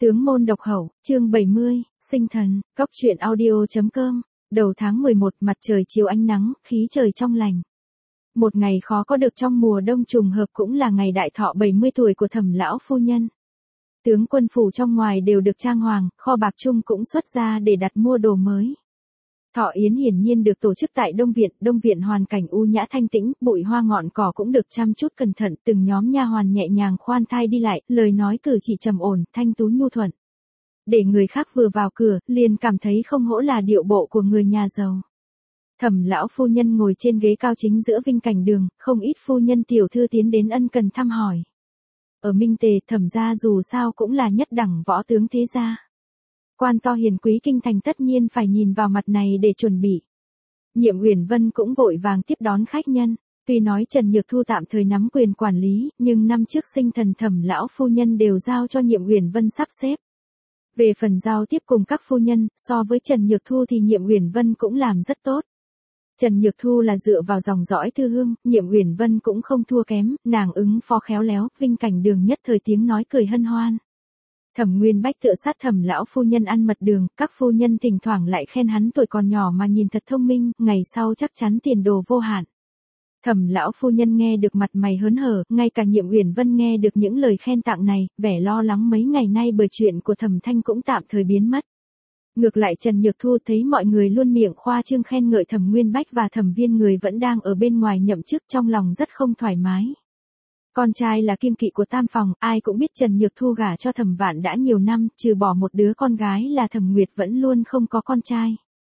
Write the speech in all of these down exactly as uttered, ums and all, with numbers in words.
Tướng môn độc hậu, chương bảy mươi, sinh thần, góc truyện audio.com, đầu tháng mười một mặt trời chiều ánh nắng, khí trời trong lành. Một ngày khó có được trong mùa đông trùng hợp cũng là ngày đại thọ bảy mươi tuổi của Thẩm lão phu nhân. Tướng quân phủ trong ngoài đều được trang hoàng, kho bạc chung cũng xuất ra để đặt mua đồ mới. Thọ yến hiển nhiên được tổ chức tại Đông Viện, Đông Viện hoàn cảnh u nhã thanh tĩnh, bụi hoa ngọn cỏ cũng được chăm chút cẩn thận, từng nhóm nha hoàn nhẹ nhàng khoan thai đi lại, lời nói cử chỉ trầm ổn, thanh tú nhu thuận. Để người khác vừa vào cửa, liền cảm thấy không hổ là điệu bộ của người nhà giàu. Thẩm lão phu nhân ngồi trên ghế cao chính giữa vinh cảnh đường, không ít phu nhân tiểu thư tiến đến ân cần thăm hỏi. Ở Minh Tề, Thẩm gia dù sao cũng là nhất đẳng võ tướng thế gia. Quan to hiền quý kinh thành tất nhiên phải nhìn vào mặt này để chuẩn bị. Nhiệm Uyển Vân cũng vội vàng tiếp đón khách nhân, tuy nói Trần Nhược Thu tạm thời nắm quyền quản lý, nhưng năm trước sinh thần Thẩm lão phu nhân đều giao cho Nhiệm Uyển Vân sắp xếp. Về phần giao tiếp cùng các phu nhân, so với Trần Nhược Thu thì Nhiệm Uyển Vân cũng làm rất tốt. Trần Nhược Thu là dựa vào dòng dõi thư hương, Nhiệm Uyển Vân cũng không thua kém, nàng ứng phó khéo léo, vinh cảnh đường nhất thời tiếng nói cười hân hoan. Thẩm Nguyên Bách tựa sát Thẩm lão phu nhân ăn mật đường, các phu nhân thỉnh thoảng lại khen hắn tuổi còn nhỏ mà nhìn thật thông minh, ngày sau chắc chắn tiền đồ vô hạn. Thẩm lão phu nhân nghe được mặt mày hớn hở, ngay cả Nhiệm Uyển Vân nghe được những lời khen tặng này, vẻ lo lắng mấy ngày nay bởi chuyện của Thẩm Thanh cũng tạm thời biến mất. Ngược lại Trần Nhược Thu thấy mọi người luôn miệng khoa trương khen ngợi Thẩm Nguyên Bách và Thẩm Viên người vẫn đang ở bên ngoài nhậm chức, trong lòng rất không thoải mái. Con trai là kiêng kỵ của tam phòng, ai cũng biết Trần Nhược Thu gả cho Thẩm Vạn đã nhiều năm, trừ bỏ một đứa con gái là Thẩm Nguyệt vẫn luôn không có con trai.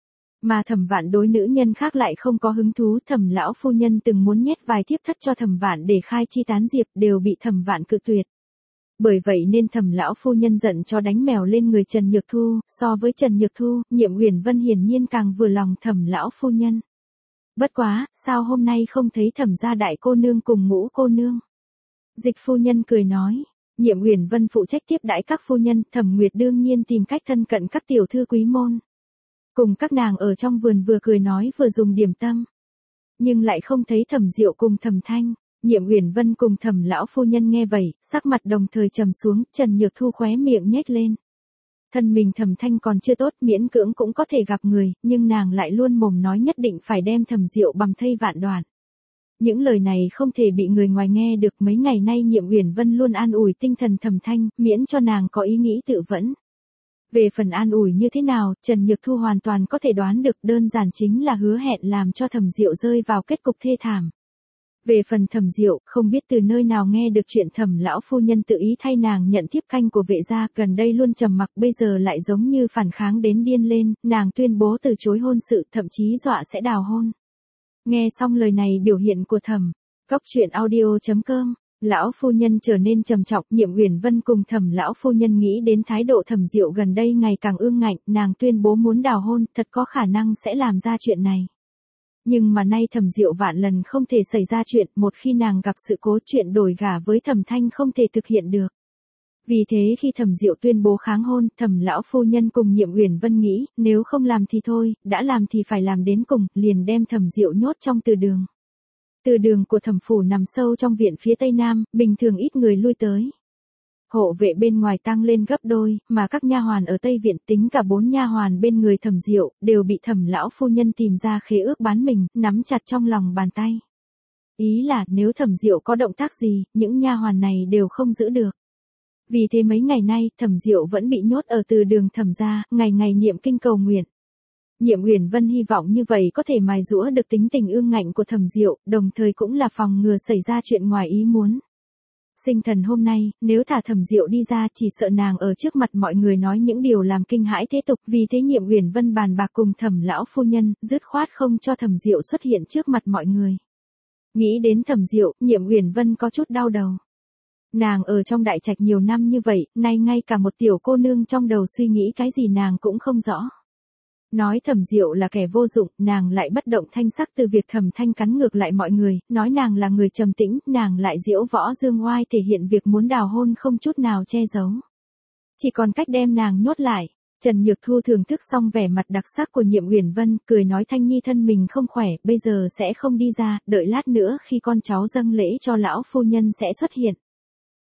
Mà Thẩm Vạn đối nữ nhân khác lại không có hứng thú, Thẩm lão phu nhân từng muốn nhét vài thiếp thất cho Thẩm Vạn để khai chi tán diệp, đều bị Thẩm Vạn cự tuyệt. Bởi vậy nên Thẩm lão phu nhân giận cho đánh mèo lên người Trần Nhược Thu, so với Trần Nhược Thu, Nhiệm Uyển Vân hiển nhiên càng vừa lòng Thẩm lão phu nhân. Bất quá, sao hôm nay không thấy Thẩm gia đại cô nương cùng Ngũ cô nương? Dịch phu nhân cười nói, Nhiệm Uyển Vân phụ trách tiếp đãi các phu nhân, Thẩm Nguyệt đương nhiên tìm cách thân cận các tiểu thư quý môn. Cùng các nàng ở trong vườn vừa cười nói vừa dùng điểm tâm. Nhưng lại không thấy Thẩm Diệu cùng Thẩm Thanh. Nhiệm Uyển Vân cùng Thẩm lão phu nhân nghe vậy, sắc mặt đồng thời trầm xuống, Trần Nhược Thu khóe miệng nhếch lên. Thân mình Thẩm Thanh còn chưa tốt, miễn cưỡng cũng có thể gặp người, nhưng nàng lại luôn mồm nói nhất định phải đem Thẩm Diệu bằng thây vạn đoạn. Những lời này không thể bị người ngoài nghe được, mấy ngày nay Nhiệm Uyển Vân luôn an ủi tinh thần Thẩm Thanh, miễn cho nàng có ý nghĩ tự vẫn. Về phần an ủi như thế nào, Trần Nhược Thu hoàn toàn có thể đoán được, đơn giản chính là hứa hẹn làm cho Thẩm Diệu rơi vào kết cục thê thảm. Về phần Thẩm Diệu, không biết từ nơi nào nghe được chuyện Thẩm lão phu nhân tự ý thay nàng nhận thiếp canh của vệ gia, gần đây luôn trầm mặc, bây giờ lại giống như phản kháng đến điên lên, nàng tuyên bố từ chối hôn sự, thậm chí dọa sẽ đào hôn. Nghe xong lời này biểu hiện của Thẩm, góc truyện audio.com, lão phu nhân trở nên trầm trọng, Nhiệm Uyển Vân cùng Thẩm lão phu nhân nghĩ đến thái độ Thẩm Diệu gần đây ngày càng ương ngạnh, nàng tuyên bố muốn đào hôn, thật có khả năng sẽ làm ra chuyện này. Nhưng mà nay Thẩm Diệu vạn lần không thể xảy ra chuyện, một khi nàng gặp sự cố, chuyện đổi gả với Thẩm Thanh không thể thực hiện được. Vì thế khi Thẩm Diệu tuyên bố kháng hôn, Thẩm lão phu nhân cùng Nhiệm Uyển Vân nghĩ, nếu không làm thì thôi, đã làm thì phải làm đến cùng, liền đem Thẩm Diệu nhốt trong từ đường. Từ đường của Thẩm phủ nằm sâu trong viện phía tây nam, bình thường ít người lui tới. Hộ vệ bên ngoài tăng lên gấp đôi, mà các nha hoàn ở Tây Viện, tính cả bốn nha hoàn bên người Thẩm Diệu, đều bị Thẩm lão phu nhân tìm ra khế ước bán mình, nắm chặt trong lòng bàn tay. Ý là, nếu Thẩm Diệu có động tác gì, những nha hoàn này đều không giữ được. Vì thế mấy ngày nay, Thẩm Diệu vẫn bị nhốt ở từ đường Thẩm gia, ngày ngày niệm kinh cầu nguyện. Nhiệm Uyển Vân hy vọng như vậy có thể mài giũa được tính tình ương ngạnh của Thẩm Diệu, đồng thời cũng là phòng ngừa xảy ra chuyện ngoài ý muốn. Sinh thần hôm nay, nếu thả Thẩm Diệu đi ra, chỉ sợ nàng ở trước mặt mọi người nói những điều làm kinh hãi thế tục, vì thế Nhiệm Uyển Vân bàn bạc cùng Thẩm lão phu nhân, dứt khoát không cho Thẩm Diệu xuất hiện trước mặt mọi người. Nghĩ đến Thẩm Diệu, Nhiệm Uyển Vân có chút đau đầu. Nàng ở trong đại trạch nhiều năm như vậy, nay ngay cả một tiểu cô nương trong đầu suy nghĩ cái gì nàng cũng không rõ. Nói Thẩm Diệu là kẻ vô dụng, nàng lại bất động thanh sắc, từ việc Thẩm Thanh cắn ngược lại mọi người, nói nàng là người trầm tĩnh, nàng lại diễu võ dương oai thể hiện việc muốn đào hôn không chút nào che giấu. Chỉ còn cách đem nàng nhốt lại. Trần Nhược Thu thưởng thức xong vẻ mặt đặc sắc của Nhiệm Uyển Vân, cười nói Thanh Nhi thân mình không khỏe, bây giờ sẽ không đi ra, đợi lát nữa khi con cháu dâng lễ cho lão phu nhân sẽ xuất hiện.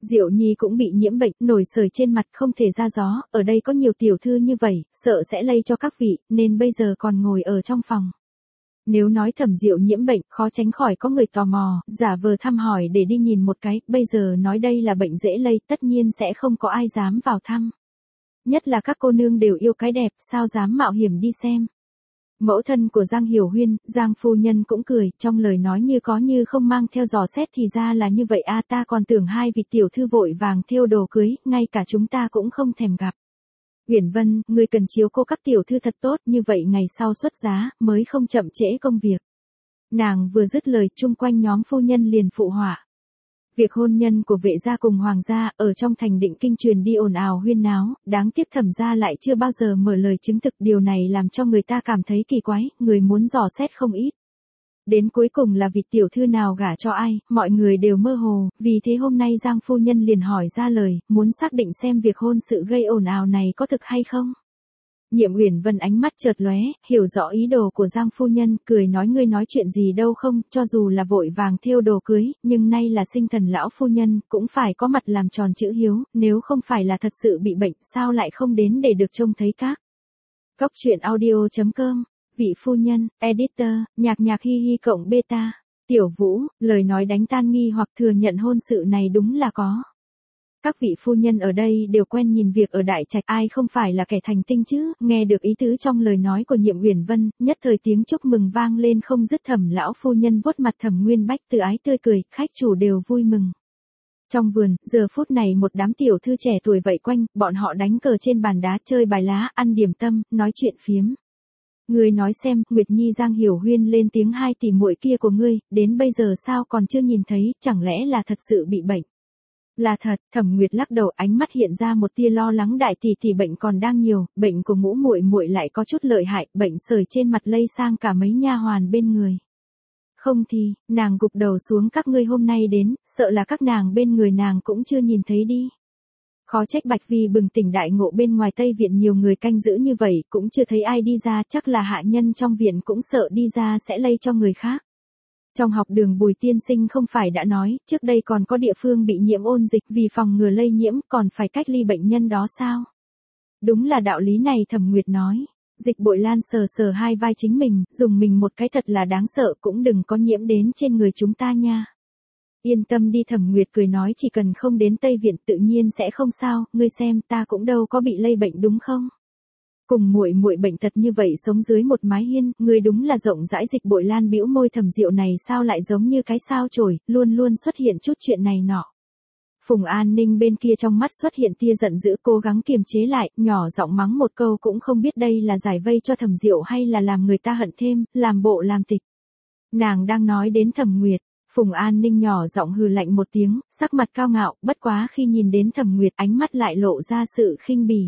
Diệu Nhi cũng bị nhiễm bệnh, nổi sởi trên mặt không thể ra gió, ở đây có nhiều tiểu thư như vậy, sợ sẽ lây cho các vị, nên bây giờ còn ngồi ở trong phòng. Nếu nói Thẩm Diệu nhiễm bệnh, khó tránh khỏi có người tò mò, giả vờ thăm hỏi để đi nhìn một cái, bây giờ nói đây là bệnh dễ lây, tất nhiên sẽ không có ai dám vào thăm. Nhất là các cô nương đều yêu cái đẹp, sao dám mạo hiểm đi xem. Mẫu thân của Giang Hiểu Huyên, Giang phu nhân cũng cười, trong lời nói như có như không mang theo dò xét thì ra là như vậy a, ta còn tưởng hai vị tiểu thư vội vàng thêu đồ cưới, ngay cả chúng ta cũng không thèm gặp. Uyển Vân, ngươi cần chiếu cô các tiểu thư thật tốt, như vậy ngày sau xuất giá, mới không chậm trễ công việc. Nàng vừa dứt lời, chung quanh nhóm phu nhân liền phụ họa. Việc hôn nhân của Vệ gia cùng Hoàng gia, ở trong thành Định Kinh truyền đi ồn ào huyên náo, đáng tiếc Thẩm gia lại chưa bao giờ mở lời chứng thực, điều này làm cho người ta cảm thấy kỳ quái, người muốn dò xét không ít. Đến cuối cùng là vị tiểu thư nào gả cho ai, mọi người đều mơ hồ, vì thế hôm nay Giang phu nhân liền hỏi ra lời, muốn xác định xem việc hôn sự gây ồn ào này có thực hay không. Nhiệm Uyển Vân ánh mắt chợt lóe, hiểu rõ ý đồ của Giang phu nhân, cười nói ngươi nói chuyện gì đâu không, cho dù là vội vàng thêu đồ cưới, nhưng nay là sinh thần lão phu nhân, cũng phải có mặt làm tròn chữ hiếu, nếu không phải là thật sự bị bệnh, sao lại không đến để được trông thấy các. Cóc truyện audio chấm com, vị phu nhân, editor, nhạc nhạc hi hi cộng beta, Tiểu Vũ, lời nói đánh tan nghi hoặc thừa nhận hôn sự này đúng là có. Các vị phu nhân ở đây đều quen nhìn việc ở đại trạch, ai không phải là kẻ thành tinh chứ, nghe được ý tứ trong lời nói của Nhiệm Uyển Vân, nhất thời tiếng chúc mừng vang lên không dứt. Thẩm lão phu nhân vuốt mặt Thẩm Nguyên Bách từ ái tươi cười, khách chủ đều vui mừng. Trong vườn, giờ phút này một đám tiểu thư trẻ tuổi vây quanh, bọn họ đánh cờ trên bàn đá, chơi bài lá, ăn điểm tâm, nói chuyện phiếm. Ngươi nói xem, Nguyệt Nhi Giang Hiểu Huyên lên tiếng hai tỷ muội kia của ngươi, đến bây giờ sao còn chưa nhìn thấy, chẳng lẽ là thật sự bị bệnh? Là thật, Thẩm Nguyệt lắc đầu, ánh mắt hiện ra một tia lo lắng, đại tỷ tỷ bệnh còn đang nhiều, bệnh của ngũ muội muội lại có chút lợi hại, bệnh sởi trên mặt lây sang cả mấy nha hoàn bên người. Không thì, nàng gục đầu xuống, các ngươi hôm nay đến, sợ là các nàng bên người nàng cũng chưa nhìn thấy đi. Khó trách Bạch Vi bừng tỉnh đại ngộ, bên ngoài Tây Viện nhiều người canh giữ như vậy, cũng chưa thấy ai đi ra, chắc là hạ nhân trong viện cũng sợ đi ra sẽ lây cho người khác. Trong học đường Bùi tiên sinh không phải đã nói, trước đây còn có địa phương bị nhiễm ôn dịch, vì phòng ngừa lây nhiễm còn phải cách ly bệnh nhân đó sao? Đúng là đạo lý này, Thẩm Nguyệt nói. Dịch Bội Lan sờ sờ hai vai chính mình, dùng mình một cái thật là đáng sợ, cũng đừng có nhiễm đến trên người chúng ta nha. Yên tâm đi, Thẩm Nguyệt cười nói, chỉ cần không đến Tây Viện tự nhiên sẽ không sao, ngươi xem ta cũng đâu có bị lây bệnh đúng không? Cùng muội muội bệnh tật như vậy sống dưới một mái hiên, ngươi đúng là rộng rãi. Dịch Bội Lan bĩu môi, Thẩm Diệu này sao lại giống như cái sao chổi, luôn luôn xuất hiện chút chuyện này nọ. Phùng An Ninh bên kia trong mắt xuất hiện tia giận dữ, cố gắng kiềm chế lại, nhỏ giọng mắng một câu, cũng không biết đây là giải vây cho Thẩm Diệu hay là làm người ta hận thêm, làm bộ làm tịch. Nàng đang nói đến Thẩm Nguyệt. Phùng An Ninh nhỏ giọng hừ lạnh một tiếng, sắc mặt cao ngạo, bất quá khi nhìn đến Thẩm Nguyệt ánh mắt lại lộ ra sự khinh bỉ.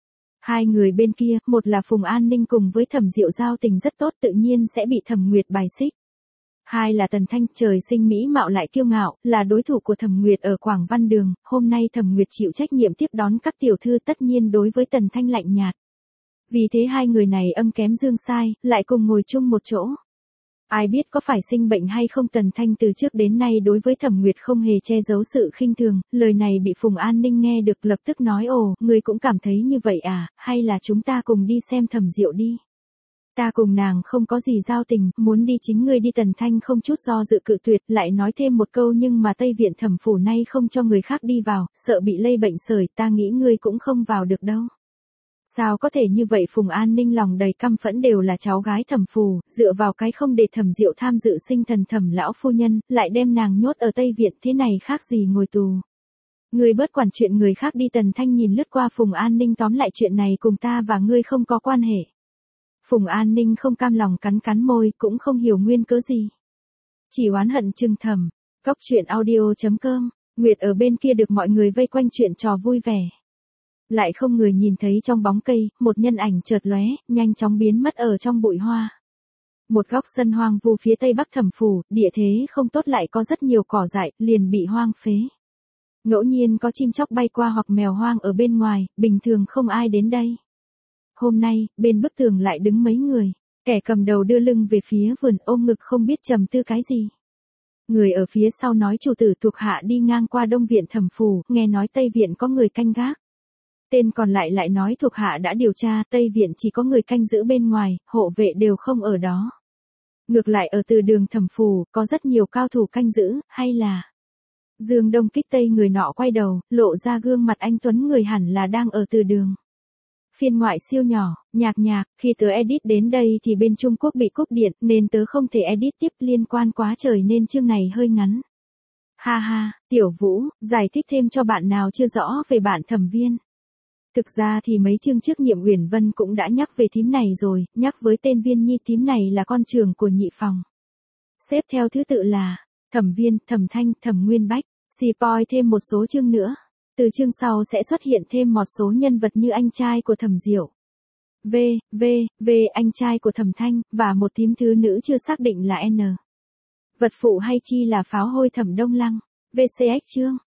Hai người bên kia, một là Phùng An Ninh cùng với Thẩm Diệu giao tình rất tốt, tự nhiên sẽ bị Thẩm Nguyệt bài xích. Hai là Tần Thanh, trời sinh mỹ mạo lại kiêu ngạo, là đối thủ của Thẩm Nguyệt ở Quảng Văn Đường, hôm nay Thẩm Nguyệt chịu trách nhiệm tiếp đón các tiểu thư, tất nhiên đối với Tần Thanh lạnh nhạt. Vì thế hai người này âm kém dương sai, lại cùng ngồi chung một chỗ. Ai biết có phải sinh bệnh hay không, Tần Thanh từ trước đến nay đối với Thẩm Nguyệt không hề che giấu sự khinh thường, lời này bị Phùng An Ninh nghe được lập tức nói, ồ, người cũng cảm thấy như vậy à, hay là chúng ta cùng đi xem Thẩm Diệu đi. Ta cùng nàng không có gì giao tình, muốn đi chính ngươi đi. Tần Thanh không chút do dự cự tuyệt, lại nói thêm một câu, nhưng mà Tây Viện Thẩm phủ nay không cho người khác đi vào, sợ bị lây bệnh sởi, ta nghĩ ngươi cũng không vào được đâu. Sao có thể như vậy? Phùng An Ninh lòng đầy căm phẫn, đều là cháu gái Thẩm phủ, dựa vào cái không để Thẩm Diệu tham dự sinh thần Thẩm lão phu nhân, lại đem nàng nhốt ở Tây Viện, thế này khác gì ngồi tù. Ngươi bớt quản chuyện người khác đi. Tần Thanh nhìn lướt qua Phùng An Ninh, tóm lại chuyện này cùng ta và ngươi không có quan hệ. Phùng An Ninh không cam lòng cắn cắn môi, cũng không hiểu nguyên cớ gì. Chỉ oán hận chừng thầm. Cóc truyện audio chấm com, Nguyệt ở bên kia được mọi người vây quanh chuyện trò vui vẻ. Lại không người nhìn thấy trong bóng cây, một nhân ảnh chợt lóe, nhanh chóng biến mất ở trong bụi hoa. Một góc sân hoang vu phía tây bắc Thẩm phủ, địa thế không tốt lại có rất nhiều cỏ dại, liền bị hoang phế. Ngẫu nhiên có chim chóc bay qua hoặc mèo hoang ở bên ngoài, bình thường không ai đến đây. Hôm nay, bên bức tường lại đứng mấy người, kẻ cầm đầu đưa lưng về phía vườn, ôm ngực không biết trầm tư cái gì. Người ở phía sau nói chủ tử thuộc hạ đi ngang qua Đông Viện Thẩm Phủ, nghe nói Tây Viện có người canh gác. Tên còn lại lại nói thuộc hạ đã điều tra, Tây Viện chỉ có người canh giữ bên ngoài, hộ vệ đều không ở đó. Ngược lại ở từ đường Thẩm Phủ, có rất nhiều cao thủ canh giữ, hay là... Dương Đông Kích Tây người nọ quay đầu, lộ ra gương mặt anh tuấn người hẳn là đang ở từ đường. Phiên ngoại siêu nhỏ, nhạc nhạc, khi tớ edit đến đây thì bên Trung Quốc bị cúp điện nên tớ không thể edit tiếp liên quan quá trời nên chương này hơi ngắn. Ha ha, Tiểu Vũ, giải thích thêm cho bạn nào chưa rõ về bạn Thẩm Viên. Thực ra thì mấy chương trước Nhiệm Uyển Vân cũng đã nhắc về thím này rồi, nhắc với tên Viên Nhi thím này là con trưởng của nhị phòng. Xếp theo thứ tự là Thẩm Viên, Thẩm Thanh, Thẩm Nguyên Bách, spoil thêm một số chương nữa. Từ chương sau sẽ xuất hiện thêm một số nhân vật như anh trai của Thẩm Diệu. V, V, V anh trai của Thẩm Thanh, và một thím thứ nữ chưa xác định là N. Vật phụ hay chi là pháo hôi Thẩm Đông Lăng. vê xê ích chương.